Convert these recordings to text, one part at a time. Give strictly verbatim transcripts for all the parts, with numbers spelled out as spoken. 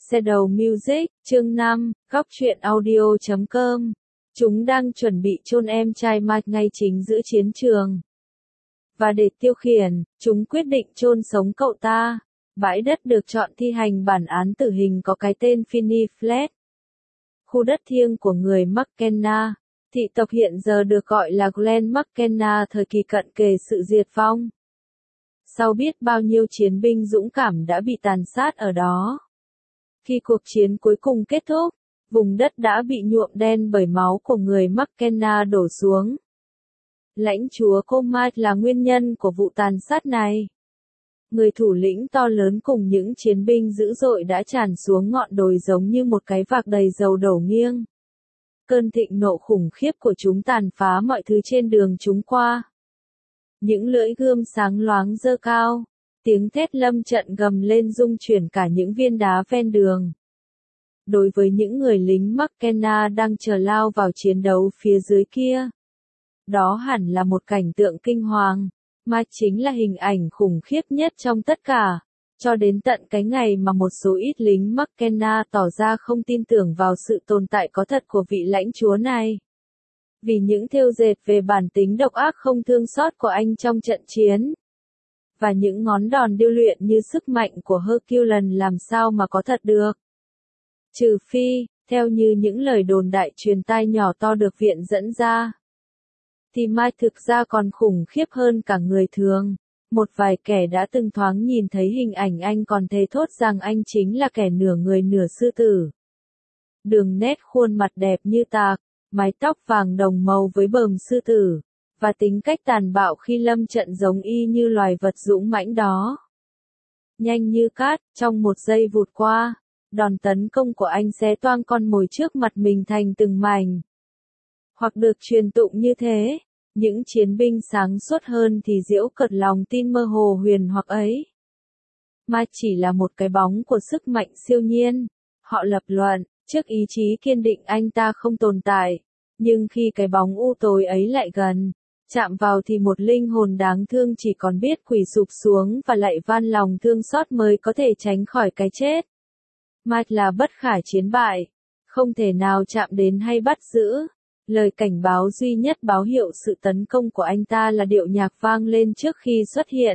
Shadow Music, chương năm, góc truyện audio chấm com. Chúng đang chuẩn bị chôn em trai Mike ngay chính giữa chiến trường. Và để tiêu khiển, chúng quyết định chôn sống cậu ta. Bãi đất được chọn thi hành bản án tử hình có cái tên Finney Flat. Khu đất thiêng của người McKenna. Thị tộc hiện giờ được gọi là Glen McKenna thời kỳ cận kề sự diệt vong. Sau biết bao nhiêu chiến binh dũng cảm đã bị tàn sát ở đó. Khi cuộc chiến cuối cùng kết thúc, vùng đất đã bị nhuộm đen bởi máu của người McKenna đổ xuống. Lãnh chúa Comat là nguyên nhân của vụ tàn sát này. Người thủ lĩnh to lớn cùng những chiến binh dữ dội đã tràn xuống ngọn đồi giống như một cái vạc đầy dầu đổ nghiêng. Cơn thịnh nộ khủng khiếp của chúng tàn phá mọi thứ trên đường chúng qua. Những lưỡi gươm sáng loáng giơ cao. Tiếng thét lâm trận gầm lên rung chuyển cả những viên đá ven đường. Đối với những người lính McKenna đang chờ lao vào chiến đấu phía dưới kia, đó hẳn là một cảnh tượng kinh hoàng, mà chính là hình ảnh khủng khiếp nhất trong tất cả, cho đến tận cái ngày mà một số ít lính McKenna tỏ ra không tin tưởng vào sự tồn tại có thật của vị lãnh chúa này. Vì những thêu dệt về bản tính độc ác không thương xót của anh trong trận chiến. Và những ngón đòn điêu luyện như sức mạnh của Hercules làm sao mà có thật được. Trừ phi, theo như những lời đồn đại truyền tai nhỏ to được viện dẫn ra, thì Mike thực ra còn khủng khiếp hơn cả người thường. Một vài kẻ đã từng thoáng nhìn thấy hình ảnh anh còn thề thốt rằng anh chính là kẻ nửa người nửa sư tử. Đường nét khuôn mặt đẹp như tạc, mái tóc vàng đồng màu với bờm sư tử. Và tính cách tàn bạo khi lâm trận giống y như loài vật dũng mãnh đó. Nhanh như cát, trong một giây vụt qua, đòn tấn công của anh xé toang con mồi trước mặt mình thành từng mảnh. Hoặc được truyền tụng như thế, những chiến binh sáng suốt hơn thì giễu cợt lòng tin mơ hồ huyền hoặc ấy. Mà chỉ là một cái bóng của sức mạnh siêu nhiên, họ lập luận, trước ý chí kiên định anh ta không tồn tại, nhưng khi cái bóng u tối ấy lại gần, chạm vào thì một linh hồn đáng thương chỉ còn biết quỳ sụp xuống và lạy van lòng thương xót mới có thể tránh khỏi cái chết. Mike là bất khả chiến bại, không thể nào chạm đến hay bắt giữ. Lời cảnh báo duy nhất báo hiệu sự tấn công của anh ta là điệu nhạc vang lên trước khi xuất hiện.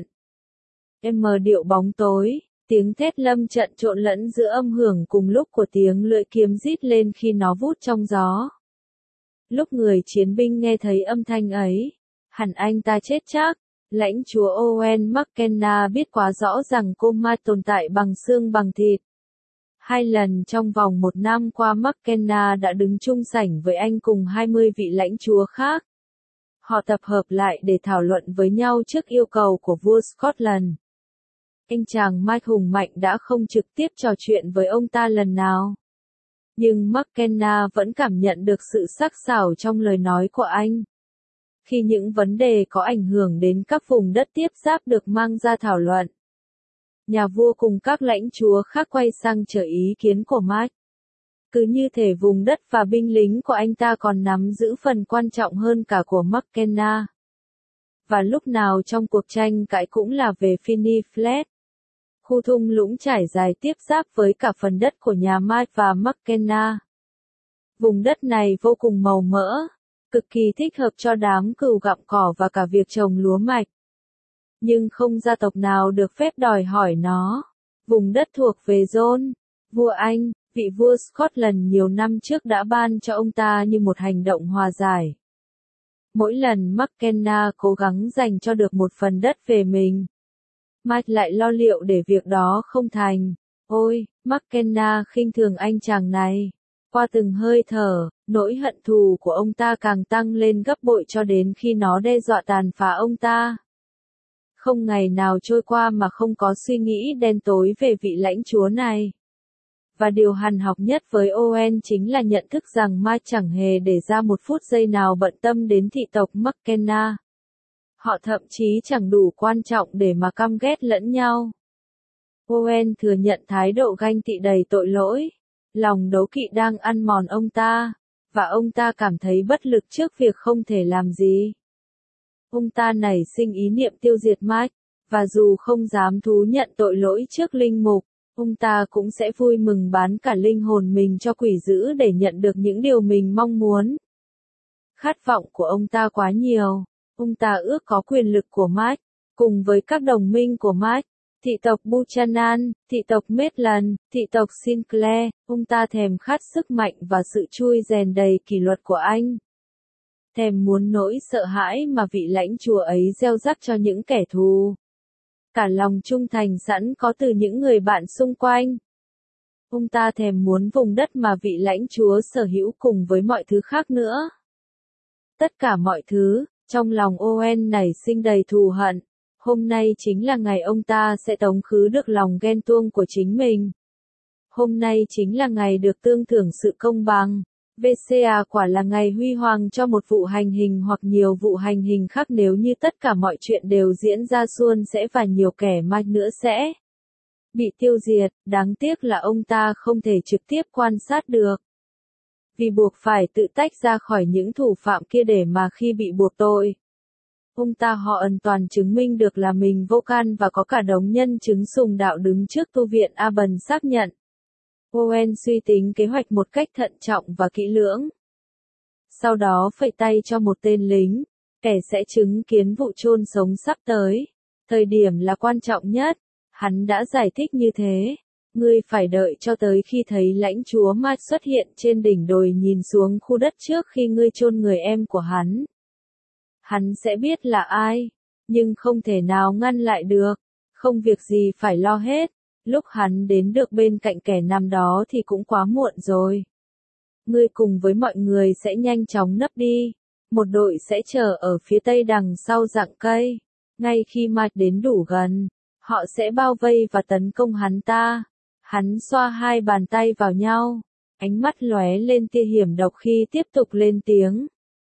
M điệu bóng tối, tiếng thét lâm trận trộn lẫn giữa âm hưởng cùng lúc của tiếng lưỡi kiếm rít lên khi nó vút trong gió. Lúc người chiến binh nghe thấy âm thanh ấy, hẳn anh ta chết chắc. Lãnh chúa Owen McKenna biết quá rõ rằng Comat tồn tại bằng xương bằng thịt. Hai lần trong vòng một năm qua McKenna đã đứng chung sảnh với anh cùng hai mươi vị lãnh chúa khác. Họ tập hợp lại để thảo luận với nhau trước yêu cầu của vua Scotland. Anh chàng Mike hùng mạnh đã không trực tiếp trò chuyện với ông ta lần nào. Nhưng McKenna vẫn cảm nhận được sự sắc sảo trong lời nói của anh. Khi những vấn đề có ảnh hưởng đến các vùng đất tiếp giáp được mang ra thảo luận, nhà vua cùng các lãnh chúa khác quay sang chờ ý kiến của Mike. Cứ như thể vùng đất và binh lính của anh ta còn nắm giữ phần quan trọng hơn cả của McKenna. Và lúc nào trong cuộc tranh cãi cũng là về Finney Flat. Khu thung lũng trải dài tiếp giáp với cả phần đất của nhà Mike và McKenna. Vùng đất này vô cùng màu mỡ, cực kỳ thích hợp cho đám cừu gặm cỏ và cả việc trồng lúa mạch. Nhưng không gia tộc nào được phép đòi hỏi nó. Vùng đất thuộc về John, vua Anh, vị vua Scotland nhiều năm trước đã ban cho ông ta như một hành động hòa giải. Mỗi lần McKenna cố gắng giành cho được một phần đất về mình, Mike lại lo liệu để việc đó không thành. Ôi, McKenna khinh thường anh chàng này. Qua từng hơi thở, nỗi hận thù của ông ta càng tăng lên gấp bội cho đến khi nó đe dọa tàn phá ông ta. Không ngày nào trôi qua mà không có suy nghĩ đen tối về vị lãnh chúa này. Và điều hằn học nhất với Owen chính là nhận thức rằng Mike chẳng hề để ra một phút giây nào bận tâm đến thị tộc McKenna. Họ thậm chí chẳng đủ quan trọng để mà căm ghét lẫn nhau. Owen thừa nhận thái độ ganh tị đầy tội lỗi. Lòng đố kỵ đang ăn mòn ông ta, và ông ta cảm thấy bất lực trước việc không thể làm gì. Ông ta nảy sinh ý niệm tiêu diệt Mike, và dù không dám thú nhận tội lỗi trước linh mục, ông ta cũng sẽ vui mừng bán cả linh hồn mình cho quỷ dữ để nhận được những điều mình mong muốn. Khát vọng của ông ta quá nhiều. Ông ta ước có quyền lực của Mike, cùng với các đồng minh của Mike, thị tộc Buchanan, thị tộc Maitland, thị tộc Sinclair. Ông ta thèm khát sức mạnh và sự chui rèn đầy kỷ luật của anh. Thèm muốn nỗi sợ hãi mà vị lãnh chúa ấy gieo rắc cho những kẻ thù. Cả lòng trung thành sẵn có từ những người bạn xung quanh. Ông ta thèm muốn vùng đất mà vị lãnh chúa sở hữu cùng với mọi thứ khác nữa. Tất cả mọi thứ, trong lòng Owen nảy sinh đầy thù hận. Hôm nay chính là ngày ông ta sẽ tống khứ được lòng ghen tuông của chính mình. Hôm nay chính là ngày được tương thưởng sự công bằng. vê xê a quả là ngày huy hoàng cho một vụ hành hình hoặc nhiều vụ hành hình khác nếu như tất cả mọi chuyện đều diễn ra suôn sẻ và nhiều kẻ mạch nữa sẽ bị tiêu diệt. Đáng tiếc là ông ta không thể trực tiếp quan sát được. Vì buộc phải tự tách ra khỏi những thủ phạm kia để mà khi bị buộc tội, ông ta họ hoàn toàn chứng minh được là mình vô can và có cả đống nhân chứng sùng đạo đứng trước tu viện Auburn xác nhận. Owen suy tính kế hoạch một cách thận trọng và kỹ lưỡng. Sau đó phẩy tay cho một tên lính, kẻ sẽ chứng kiến vụ chôn sống sắp tới. Thời điểm là quan trọng nhất, hắn đã giải thích như thế. Ngươi phải đợi cho tới khi thấy lãnh chúa Mike xuất hiện trên đỉnh đồi nhìn xuống khu đất trước khi ngươi chôn người em của hắn. Hắn sẽ biết là ai, nhưng không thể nào ngăn lại được. Không việc gì phải lo hết. Lúc hắn đến được bên cạnh kẻ nằm đó thì cũng quá muộn rồi. Ngươi cùng với mọi người sẽ nhanh chóng nấp đi. Một đội sẽ chờ ở phía tây đằng sau rặng cây. Ngay khi Mike đến đủ gần, họ sẽ bao vây và tấn công hắn ta. Hắn xoa hai bàn tay vào nhau, ánh mắt lóe lên tia hiểm độc khi tiếp tục lên tiếng.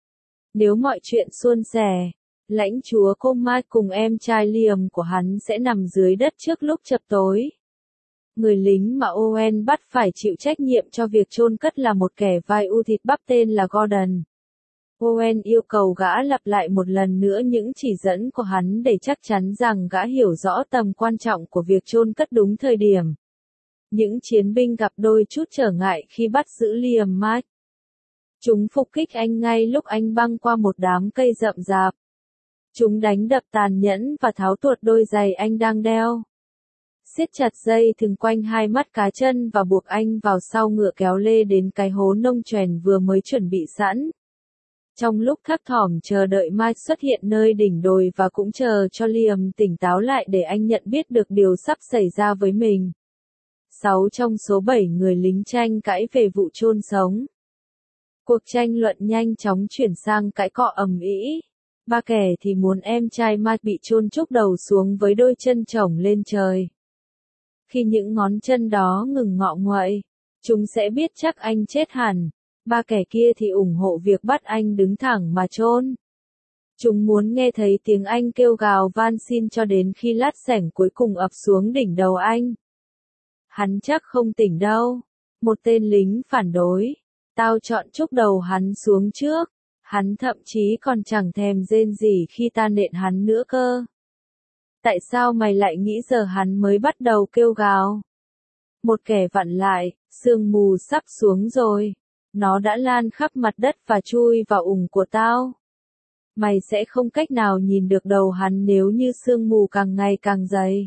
Nếu mọi chuyện suôn sẻ, lãnh chúa cô Mike cùng em trai Liam của hắn sẽ nằm dưới đất trước lúc chập tối. Người lính mà Owen bắt phải chịu trách nhiệm cho việc chôn cất là một kẻ vai u thịt bắp tên là Gordon. Owen yêu cầu gã lặp lại một lần nữa những chỉ dẫn của hắn để chắc chắn rằng gã hiểu rõ tầm quan trọng của việc chôn cất đúng thời điểm. Những chiến binh gặp đôi chút trở ngại khi bắt giữ Liam Mike. Chúng phục kích anh ngay lúc anh băng qua một đám cây rậm rạp. Chúng đánh đập tàn nhẫn và tháo tuột đôi giày anh đang đeo. Siết chặt dây thừng quanh hai mắt cá chân và buộc anh vào sau ngựa kéo lê đến cái hố nông choèn vừa mới chuẩn bị sẵn. Trong lúc thấp thỏm chờ đợi Mike xuất hiện nơi đỉnh đồi và cũng chờ cho Liam tỉnh táo lại để anh nhận biết được điều sắp xảy ra với mình. Sáu trong số bảy người lính tranh cãi về vụ chôn sống. Cuộc tranh luận nhanh chóng chuyển sang cãi cọ ầm ĩ. Ba kẻ thì muốn em trai Mike bị chôn chúc đầu xuống với đôi chân chổng lên trời. Khi những ngón chân đó ngừng ngọ nguậy, chúng sẽ biết chắc anh chết hẳn. Ba kẻ kia thì ủng hộ việc bắt anh đứng thẳng mà chôn. Chúng muốn nghe thấy tiếng anh kêu gào van xin cho đến khi lát sẻng cuối cùng ập xuống đỉnh đầu anh. Hắn chắc không tỉnh đâu. Một tên lính phản đối. Tao chọn chúc đầu hắn xuống trước. Hắn thậm chí còn chẳng thèm rên gì khi ta nện hắn nữa cơ. Tại sao mày lại nghĩ giờ hắn mới bắt đầu kêu gào? Một kẻ vặn lại, sương mù sắp xuống rồi. Nó đã lan khắp mặt đất và chui vào ủng của tao. Mày sẽ không cách nào nhìn được đầu hắn nếu như sương mù càng ngày càng dày.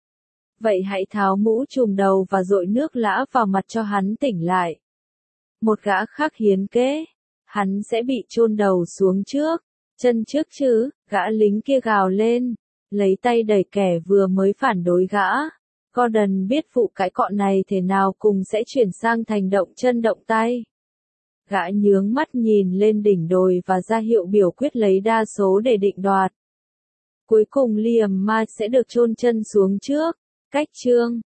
Vậy hãy tháo mũ trùm đầu và dội nước lã vào mặt cho hắn tỉnh lại. Một gã khác hiến kế. Hắn sẽ bị chôn đầu xuống trước. Chân trước chứ, gã lính kia gào lên. Lấy tay đẩy kẻ vừa mới phản đối gã. Gordon biết vụ cãi cọ này thế nào cùng sẽ chuyển sang thành động chân động tay. Gã nhướng mắt nhìn lên đỉnh đồi và ra hiệu biểu quyết lấy đa số để định đoạt. Cuối cùng Liam Mike sẽ được chôn chân xuống trước. Cách chương